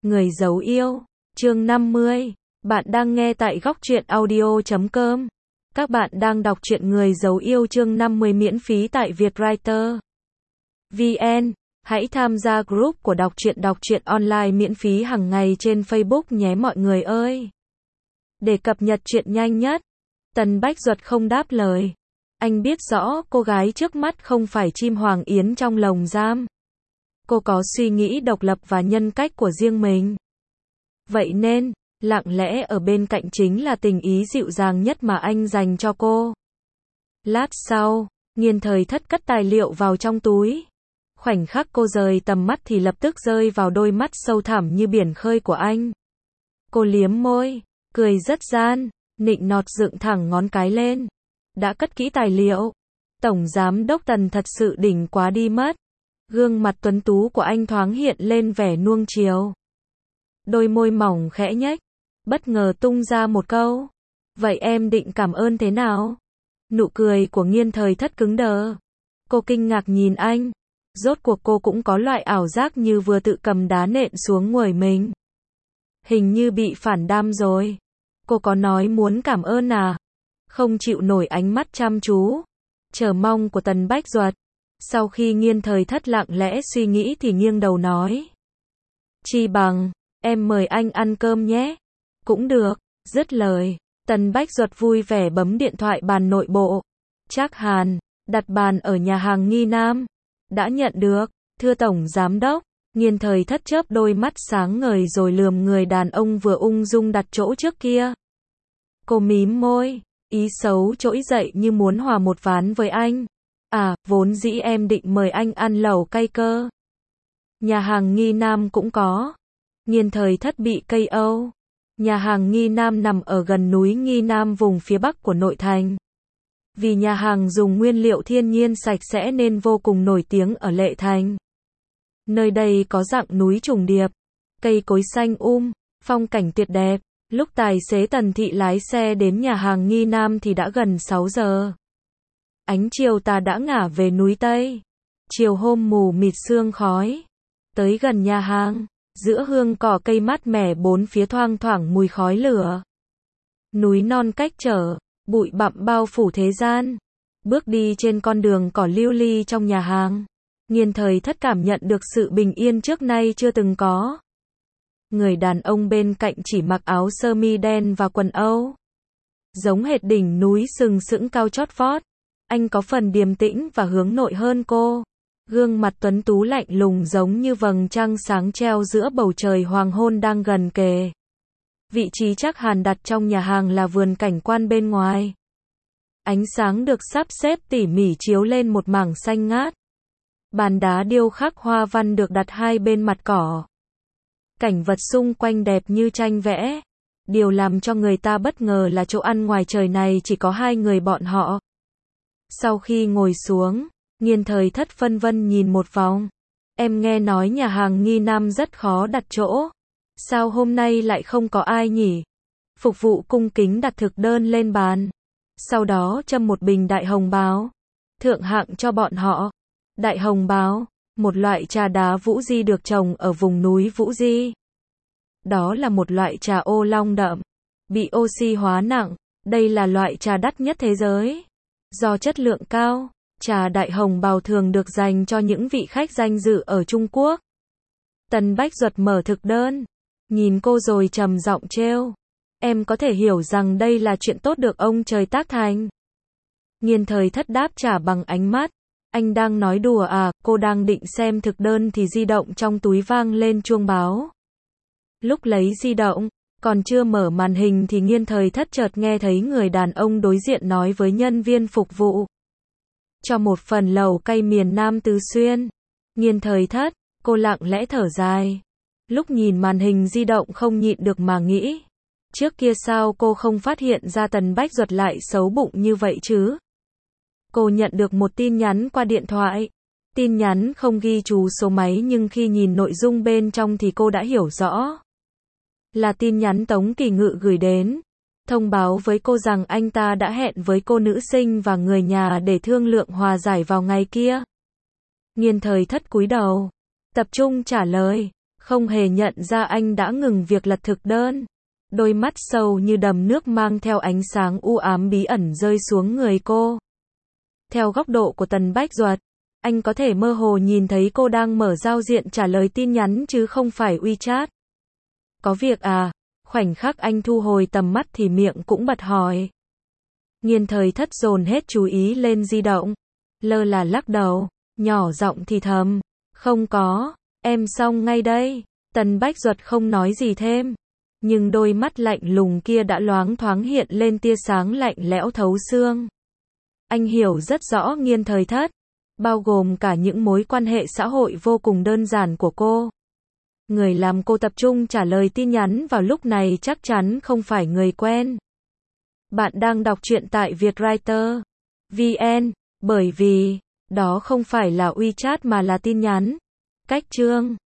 Người giấu yêu, chương 50. Bạn đang nghe tại góc truyện audio.com. Các bạn đang đọc truyện Người giấu yêu chương 50 miễn phí tại Vietwriter VN. Hãy tham gia group của đọc truyện online miễn phí hàng ngày trên Facebook nhé mọi người ơi. Để cập nhật truyện nhanh nhất. Tần Bách Duật không đáp lời. Anh biết rõ cô gái trước mắt không phải chim hoàng yến trong lồng giam. Cô có suy nghĩ độc lập và nhân cách của riêng mình. Vậy nên, lặng lẽ ở bên cạnh chính là tình ý dịu dàng nhất mà anh dành cho cô. Lát sau, Nghiên Thời Thất cất tài liệu vào trong túi. Khoảnh khắc cô rời tầm mắt thì lập tức rơi vào đôi mắt sâu thẳm như biển khơi của anh. Cô liếm môi, cười rất gian, nịnh nọt dựng thẳng ngón cái lên. Đã cất kỹ tài liệu. Tổng giám đốc Tần thật sự đỉnh quá đi mất. Gương mặt tuấn tú của anh thoáng hiện lên vẻ nuông chiều. Đôi môi mỏng khẽ nhếch, bất ngờ tung ra một câu. Vậy em định cảm ơn thế nào? Nụ cười của Nghiên Thời Thất cứng đờ. Cô kinh ngạc nhìn anh. Rốt cuộc cô cũng có loại ảo giác như vừa tự cầm đá nện xuống người mình. Hình như bị phản đam rồi. Cô có nói muốn cảm ơn à? Không chịu nổi ánh mắt chăm chú, chờ mong của Tần Bách Duật. Sau khi Nghiên Thời Thất lặng lẽ suy nghĩ thì nghiêng đầu nói. Chi bằng, em mời anh ăn cơm nhé. Cũng được, dứt lời. Tần Bách Duật vui vẻ bấm điện thoại bàn nội bộ. Trác Hàn, đặt bàn ở nhà hàng Nghi Nam. Đã nhận được, thưa Tổng Giám Đốc. Nghiên Thời Thất chớp đôi mắt sáng ngời rồi lườm người đàn ông vừa ung dung đặt chỗ trước kia. Cô mím môi, ý xấu trỗi dậy như muốn hòa một ván với anh. À, vốn dĩ em định mời anh ăn lẩu cay cơ. Nhà hàng Nghi Nam cũng có. Nghiên Thời Thất bị KO. Nhà hàng Nghi Nam nằm ở gần núi Nghi Nam vùng phía bắc của nội thành. Vì nhà hàng dùng nguyên liệu thiên nhiên sạch sẽ nên vô cùng nổi tiếng ở Lệ Thành. Nơi đây có dạng núi trùng điệp, cây cối xanh phong cảnh tuyệt đẹp. Lúc tài xế Tần Thị lái xe đến nhà hàng Nghi Nam thì đã gần 6 giờ. Ánh chiều tà đã ngả về núi Tây. Chiều hôm mù mịt sương khói. Tới gần nhà hàng, giữa hương cỏ cây mát mẻ bốn phía thoang thoảng mùi khói lửa. Núi non cách trở, bụi bặm bao phủ thế gian. Bước đi trên con đường cỏ lưu ly trong nhà hàng, Nghiên Thời Thất cảm nhận được sự bình yên trước nay chưa từng có. Người đàn ông bên cạnh chỉ mặc áo sơ mi đen và quần Âu. Giống hệt đỉnh núi sừng sững cao chót vót. Anh có phần điềm tĩnh và hướng nội hơn cô. Gương mặt tuấn tú lạnh lùng giống như vầng trăng sáng treo giữa bầu trời hoàng hôn đang gần kề. Vị trí Trác Hàn đặt trong nhà hàng là vườn cảnh quan bên ngoài. Ánh sáng được sắp xếp tỉ mỉ chiếu lên một mảng xanh ngát. Bàn đá điêu khắc hoa văn được đặt hai bên mặt cỏ. Cảnh vật xung quanh đẹp như tranh vẽ. Điều làm cho người ta bất ngờ là chỗ ăn ngoài trời này chỉ có hai người bọn họ. Sau khi ngồi xuống, Nghiên Thời Thất phân vân nhìn một vòng. Em nghe nói nhà hàng Nghi Nam rất khó đặt chỗ. Sao hôm nay lại không có ai nhỉ? Phục vụ cung kính đặt thực đơn lên bàn. Sau đó châm một bình đại hồng báo. Thượng hạng cho bọn họ. Đại hồng báo, một loại trà đá Vũ Di được trồng ở vùng núi Vũ Di. Đó là một loại trà ô long đậm, bị oxy hóa nặng. Đây là loại trà đắt nhất thế giới. Do chất lượng cao, trà đại hồng bào thường được dành cho những vị khách danh dự ở Trung Quốc. Tần Bách Duật mở thực đơn, nhìn cô rồi trầm giọng trêu. Em có thể hiểu rằng đây là chuyện tốt được ông trời tác thành. Nghiên Thời Thất đáp trả bằng ánh mắt. Anh đang nói đùa à? Cô đang định xem thực đơn thì di động trong túi vang lên chuông báo. Lúc lấy di động, còn chưa mở màn hình thì Nghiên Thời Thất chợt nghe thấy người đàn ông đối diện nói với nhân viên phục vụ. Cho một phần lẩu cay miền Nam Tứ Xuyên. Nghiên Thời Thất, cô lặng lẽ thở dài. Lúc nhìn màn hình di động không nhịn được mà nghĩ. Trước kia sao cô không phát hiện ra Tần Bách Duật lại xấu bụng như vậy chứ? Cô nhận được một tin nhắn qua điện thoại. Tin nhắn không ghi chú số máy nhưng khi nhìn nội dung bên trong thì cô đã hiểu rõ. Là tin nhắn Tống Kỳ Ngự gửi đến. Thông báo với cô rằng anh ta đã hẹn với cô nữ sinh và người nhà để thương lượng hòa giải vào ngày kia. Nghiên Thời Thất cúi đầu, tập trung trả lời. không hề nhận ra anh đã ngừng việc lật thực đơn. Đôi mắt sâu như đầm nước mang theo ánh sáng u ám bí ẩn rơi xuống người cô. Theo góc độ của Tần Bách Duật, anh có thể mơ hồ nhìn thấy cô đang mở giao diện trả lời tin nhắn chứ không phải WeChat. Có việc à? Khoảnh khắc anh thu hồi tầm mắt thì miệng cũng bật hỏi. Nghiên Thời Thất dồn hết chú ý lên di động. Lơ là lắc đầu, nhỏ giọng thì thầm. Không có, em xong ngay đây. Tần Bách Duật không nói gì thêm. Nhưng đôi mắt lạnh lùng kia đã loáng thoáng hiện lên tia sáng lạnh lẽo thấu xương. Anh hiểu rất rõ Nghiên Thời Thất, bao gồm cả những mối quan hệ xã hội vô cùng đơn giản của cô. Người làm cô tập trung trả lời tin nhắn vào lúc này chắc chắn không phải người quen. Bạn đang đọc truyện tại Vietwriter VN, bởi vì đó không phải là WeChat mà là tin nhắn. Cách chương